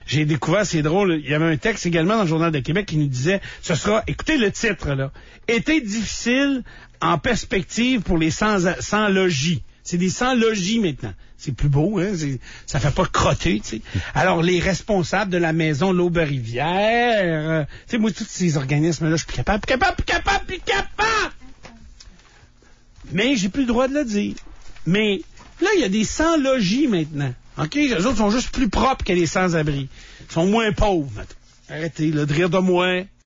j'ai découvert, c'est drôle, il y avait un texte également dans le Journal de Québec qui nous disait, ce sera, écoutez le titre, là, été difficile en perspective pour les sans-logis. C'est des sans-logis maintenant. C'est plus beau, hein? Ça fait pas crotter, tu sais. Alors, les responsables de la maison L'Aube-Rivière, tu sais, moi, tous ces organismes-là, je suis plus capable. Mais j'ai plus le droit de le dire. Mais là, il y a des sans-logis maintenant. OK? Les autres sont juste plus propres que les sans-abri. Ils sont moins pauvres. Arrêtez là, de rire de moi.